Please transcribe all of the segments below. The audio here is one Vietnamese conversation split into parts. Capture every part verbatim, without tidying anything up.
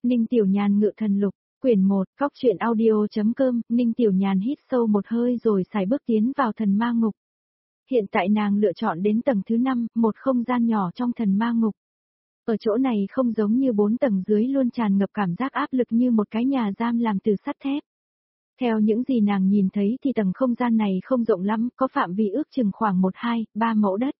Ninh Tiểu Nhàn ngự thần lục, quyển một, Cóc truyện audio.com, Ninh Tiểu Nhàn hít sâu một hơi rồi xài bước tiến vào thần ma ngục. Hiện tại nàng lựa chọn đến tầng thứ năm, một không gian nhỏ trong thần ma ngục. Ở chỗ này không giống như bốn tầng dưới luôn tràn ngập cảm giác áp lực như một cái nhà giam làm từ sắt thép. Theo những gì nàng nhìn thấy thì tầng không gian này không rộng lắm, có phạm vi ước chừng khoảng một hai, ba mẫu đất.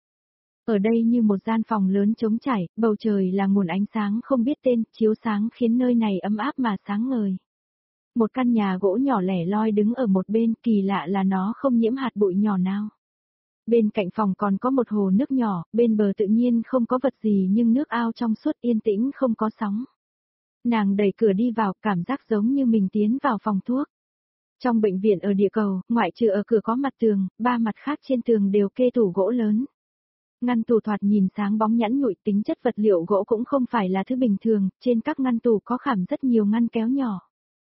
Ở đây như một gian phòng lớn trống trải, bầu trời là nguồn ánh sáng không biết tên, chiếu sáng khiến nơi này ấm áp mà sáng ngời. Một căn nhà gỗ nhỏ lẻ loi đứng ở một bên, kỳ lạ là nó không nhiễm hạt bụi nhỏ nào. Bên cạnh phòng còn có một hồ nước nhỏ, bên bờ tự nhiên không có vật gì nhưng nước ao trong suốt yên tĩnh không có sóng. Nàng đẩy cửa đi vào, cảm giác giống như mình tiến vào phòng thuốc. Trong bệnh viện ở địa cầu, ngoại trừ ở cửa có mặt tường, ba mặt khác trên tường đều kê tủ gỗ lớn. Ngăn tủ thoạt nhìn sáng bóng nhẵn nhụi, tính chất vật liệu gỗ cũng không phải là thứ bình thường, trên các ngăn tủ có khảm rất nhiều ngăn kéo nhỏ.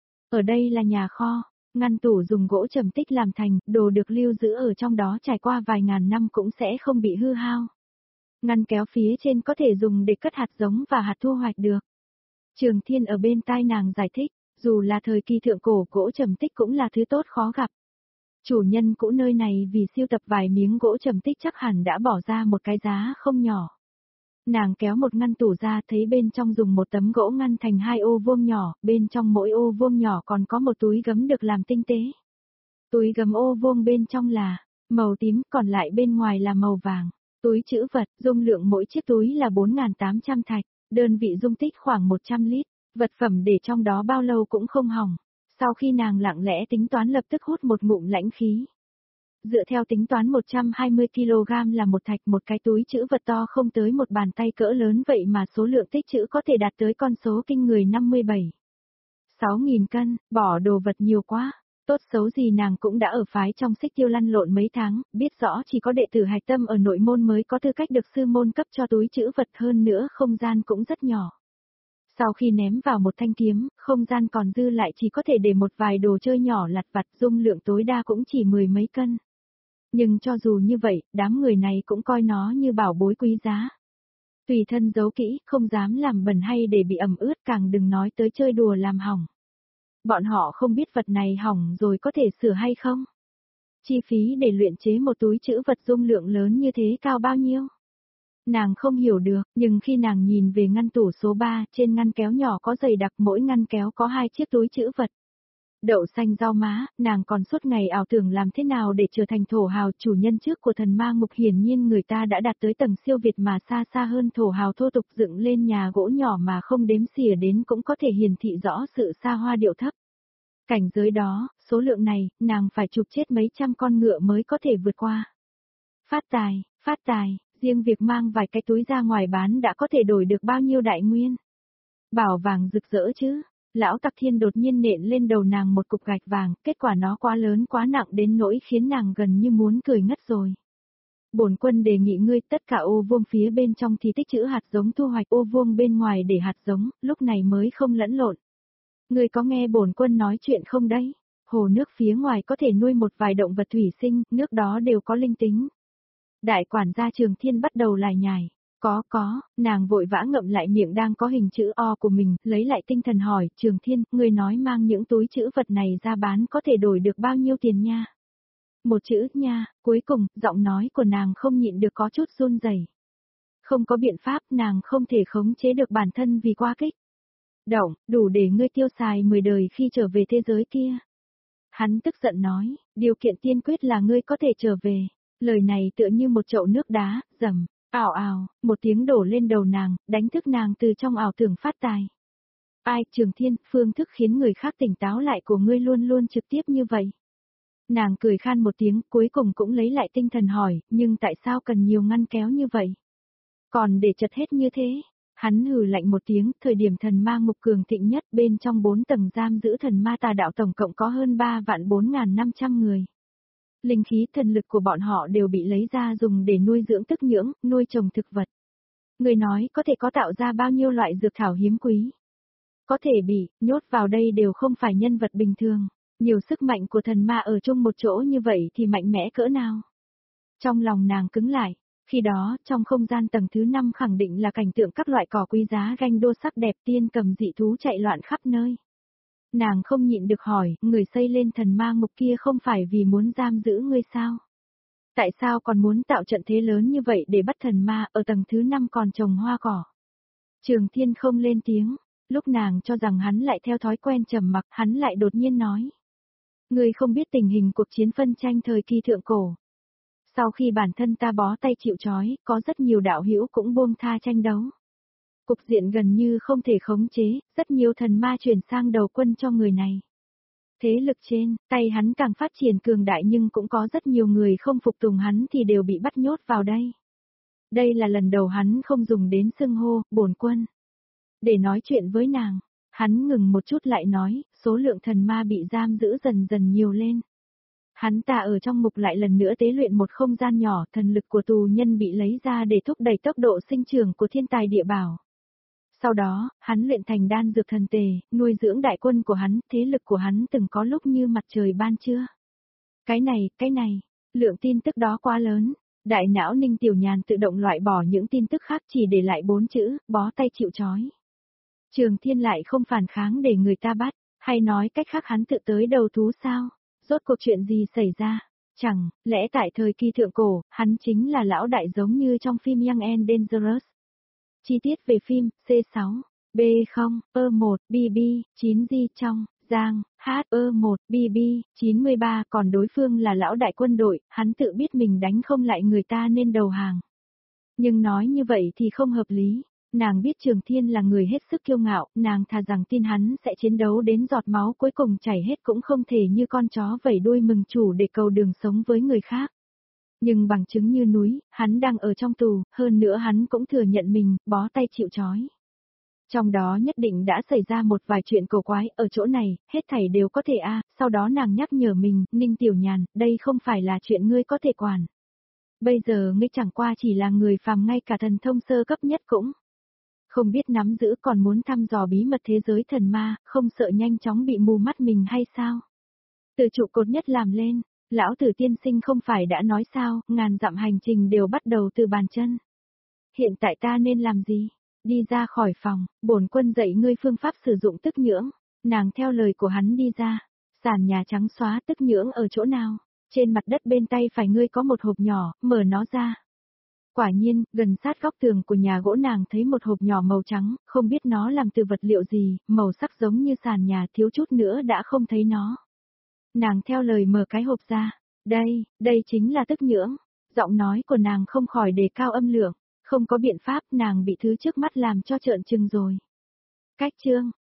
Ở đây là nhà kho, ngăn tủ dùng gỗ trầm tích làm thành, đồ được lưu giữ ở trong đó trải qua vài ngàn năm cũng sẽ không bị hư hao. Ngăn kéo phía trên có thể dùng để cất hạt giống và hạt thu hoạch được. Trường Thiên ở bên tai nàng giải thích, dù là thời kỳ thượng cổ, gỗ trầm tích cũng là thứ tốt khó gặp. Chủ nhân cũ nơi này vì siêu tập vài miếng gỗ trầm tích chắc hẳn đã bỏ ra một cái giá không nhỏ. Nàng kéo một ngăn tủ ra thấy bên trong dùng một tấm gỗ ngăn thành hai ô vuông nhỏ, bên trong mỗi ô vuông nhỏ còn có một túi gấm được làm tinh tế. Túi gấm ô vuông bên trong là màu tím, còn lại bên ngoài là màu vàng. Túi trữ vật, dung lượng mỗi chiếc túi là bốn nghìn tám trăm thạch, đơn vị dung tích khoảng một trăm lít, vật phẩm để trong đó bao lâu cũng không hỏng. Sau khi nàng lặng lẽ tính toán lập tức hút một ngụm lãnh khí. Dựa theo tính toán một trăm hai mươi ki lô gam là một thạch, một cái túi trữ vật to không tới một bàn tay cỡ lớn vậy mà số lượng tích trữ có thể đạt tới con số kinh người năm mươi bảy. sáu nghìn cân, bỏ đồ vật nhiều quá. Tốt xấu gì nàng cũng đã ở phái trong Xích Tiêu lăn lộn mấy tháng, biết rõ chỉ có đệ tử hạch tâm ở nội môn mới có tư cách được sư môn cấp cho túi trữ vật, hơn nữa không gian cũng rất nhỏ. Sau khi ném vào một thanh kiếm, không gian còn dư lại chỉ có thể để một vài đồ chơi nhỏ lặt vặt, dung lượng tối đa cũng chỉ mười mấy cân. Nhưng cho dù như vậy, đám người này cũng coi nó như bảo bối quý giá. Tùy thân giấu kỹ, không dám làm bẩn hay để bị ẩm ướt, càng đừng nói tới chơi đùa làm hỏng. Bọn họ không biết vật này hỏng rồi có thể sửa hay không. Chi phí để luyện chế một túi trữ vật dung lượng lớn như thế cao bao nhiêu? Nàng không hiểu được, nhưng khi nàng nhìn về ngăn tủ số ba, trên ngăn kéo nhỏ có dày đặc, mỗi ngăn kéo có hai chiếc túi trữ vật. Đậu xanh rau má, nàng còn suốt ngày ảo tưởng làm thế nào để trở thành thổ hào, chủ nhân trước của thần ma ngục, hiển nhiên người ta đã đạt tới tầng siêu việt mà xa xa hơn thổ hào thô tục, dựng lên nhà gỗ nhỏ mà không đếm xỉa đến cũng có thể hiển thị rõ sự xa hoa điệu thấp. Cảnh giới đó, số lượng này, nàng phải chụp chết mấy trăm con ngựa mới có thể vượt qua. Phát tài, phát tài. Riêng việc mang vài cái túi ra ngoài bán đã có thể đổi được bao nhiêu đại nguyên. Bảo vàng rực rỡ chứ. Lão Tặc Thiên đột nhiên nện lên đầu nàng một cục gạch vàng, kết quả nó quá lớn quá nặng đến nỗi khiến nàng gần như muốn cười ngất rồi. Bổn quân đề nghị ngươi tất cả ô vuông phía bên trong thì tích trữ hạt giống, thu hoạch ô vuông bên ngoài để hạt giống, lúc này mới không lẫn lộn. Ngươi có nghe bổn quân nói chuyện không đấy? Hồ nước phía ngoài có thể nuôi một vài động vật thủy sinh, nước đó đều có linh tính. Đại quản gia Trường Thiên bắt đầu lải nhải. Có có, nàng vội vã ngậm lại miệng đang có hình chữ O của mình, lấy lại tinh thần hỏi, Trường Thiên, ngươi nói mang những túi trữ vật này ra bán có thể đổi được bao nhiêu tiền nha? Một chữ nha, cuối cùng, giọng nói của nàng không nhịn được có chút run rẩy. Không có biện pháp, nàng không thể khống chế được bản thân vì quá kích. Động, đủ để ngươi tiêu xài mười đời khi trở về thế giới kia. Hắn tức giận nói, điều kiện tiên quyết là ngươi có thể trở về. Lời này tựa như một chậu nước đá, rầm, ào ào, một tiếng đổ lên đầu nàng, đánh thức nàng từ trong ảo tưởng phát tài. Ai, Trường Thiên, phương thức khiến người khác tỉnh táo lại của ngươi luôn luôn trực tiếp như vậy. Nàng cười khan một tiếng, cuối cùng cũng lấy lại tinh thần hỏi, nhưng tại sao cần nhiều ngăn kéo như vậy? Còn để chật hết như thế? Hắn hừ lạnh một tiếng, thời điểm thần ma ngục cường thịnh nhất, bên trong bốn tầng giam giữ thần ma tà đạo tổng cộng có hơn ba vạn bốn nghìn năm trăm người. Linh khí thần lực của bọn họ đều bị lấy ra dùng để nuôi dưỡng tức nhưỡng, nuôi trồng thực vật. Người nói có thể có tạo ra bao nhiêu loại dược thảo hiếm quý. Có thể bị, nhốt vào đây đều không phải nhân vật bình thường. Nhiều sức mạnh của thần ma ở chung một chỗ như vậy thì mạnh mẽ cỡ nào. Trong lòng nàng cứng lại, Khi đó, trong không gian tầng thứ năm khẳng định là cảnh tượng các loại cỏ quý giá ganh đua sắc đẹp tiên cầm dị thú chạy loạn khắp nơi. Nàng không nhịn được hỏi, người xây lên thần ma ngục kia không phải vì muốn giam giữ ngươi sao? Tại sao còn muốn tạo trận thế lớn như vậy để bắt thần ma, ở tầng thứ năm còn trồng hoa cỏ? Trường Thiên không lên tiếng, lúc nàng cho rằng hắn lại theo thói quen trầm mặc, hắn lại đột nhiên nói. Ngươi không biết tình hình cuộc chiến phân tranh thời kỳ thượng cổ. Sau khi bản thân ta bó tay chịu trói, có rất nhiều đạo hữu cũng buông tha tranh đấu. Cục diện gần như không thể khống chế, rất nhiều thần ma chuyển sang đầu quân cho người này. Thế lực trên, tay hắn càng phát triển cường đại nhưng cũng có rất nhiều người không phục tùng hắn thì đều bị bắt nhốt vào đây. Đây là lần đầu hắn không dùng đến xưng hô, bổn quân. Để nói chuyện với nàng, hắn ngừng một chút lại nói, số lượng thần ma bị giam giữ dần dần nhiều lên. Hắn ta ở trong ngục lại lần nữa tế luyện một không gian nhỏ, thần lực của tù nhân bị lấy ra để thúc đẩy tốc độ sinh trưởng của thiên tài địa bảo. Sau đó, hắn luyện thành đan dược thần tề, nuôi dưỡng đại quân của hắn, thế lực của hắn từng có lúc như mặt trời ban trưa. Cái này, cái này, lượng tin tức đó quá lớn. Đại não Ninh Tiểu Nhàn tự động loại bỏ những tin tức khác chỉ để lại bốn chữ, bó tay chịu trói. Trường Thiên lại không phản kháng để người ta bắt, hay nói cách khác hắn tự tới đầu thú sao? Rốt cuộc chuyện gì xảy ra? Chẳng, lẽ tại thời kỳ thượng cổ, hắn chính là lão đại giống như trong phim Young and Dangerous. Chi tiết về phim, C sáu, B không, E một, B B, chín G trong, Giang, H E một, B B, chín mươi ba, còn đối phương là lão đại quân đội, hắn tự biết mình đánh không lại người ta nên đầu hàng. Nhưng nói như vậy thì không hợp lý. Nàng biết Trường Thiên là người hết sức kiêu ngạo, nàng thà rằng tin hắn sẽ chiến đấu đến giọt máu cuối cùng chảy hết cũng không thể như con chó vẩy đuôi mừng chủ để cầu đường sống với người khác. Nhưng bằng chứng như núi, hắn đang ở trong tù, hơn nữa hắn cũng thừa nhận mình, bó tay chịu trói. Trong đó nhất định đã xảy ra một vài chuyện cổ quái, ở chỗ này, hết thảy đều có thể a. Sau đó nàng nhắc nhở mình, Ninh Tiểu Nhàn, đây không phải là chuyện ngươi có thể quản. Bây giờ ngươi chẳng qua chỉ là người phàm, ngay cả thần thông sơ cấp nhất cũng không biết nắm giữ, còn muốn thăm dò bí mật thế giới thần ma, không sợ nhanh chóng bị mù mắt mình hay sao? Từ trụ cột nhất làm lên, lão tử tiên sinh không phải đã nói sao, ngàn dặm hành trình đều bắt đầu từ bàn chân. Hiện tại ta nên làm gì? Đi ra khỏi phòng, bổn quân dạy ngươi phương pháp sử dụng tức nhưỡng. Nàng theo lời của hắn đi ra. Sàn nhà trắng xóa, tức nhưỡng ở chỗ nào? Trên mặt đất bên tay phải ngươi có một hộp nhỏ, mở nó ra. Quả nhiên, gần sát góc tường của nhà gỗ nàng thấy một hộp nhỏ màu trắng, không biết nó làm từ vật liệu gì, màu sắc giống như sàn nhà, thiếu chút nữa đã không thấy nó. Nàng theo lời mở cái hộp ra. Đây, đây chính là tức nhưỡng. Giọng nói của nàng không khỏi đề cao âm lượng. Không có biện pháp, nàng bị thứ trước mắt làm cho trợn trừng rồi. Cách chương.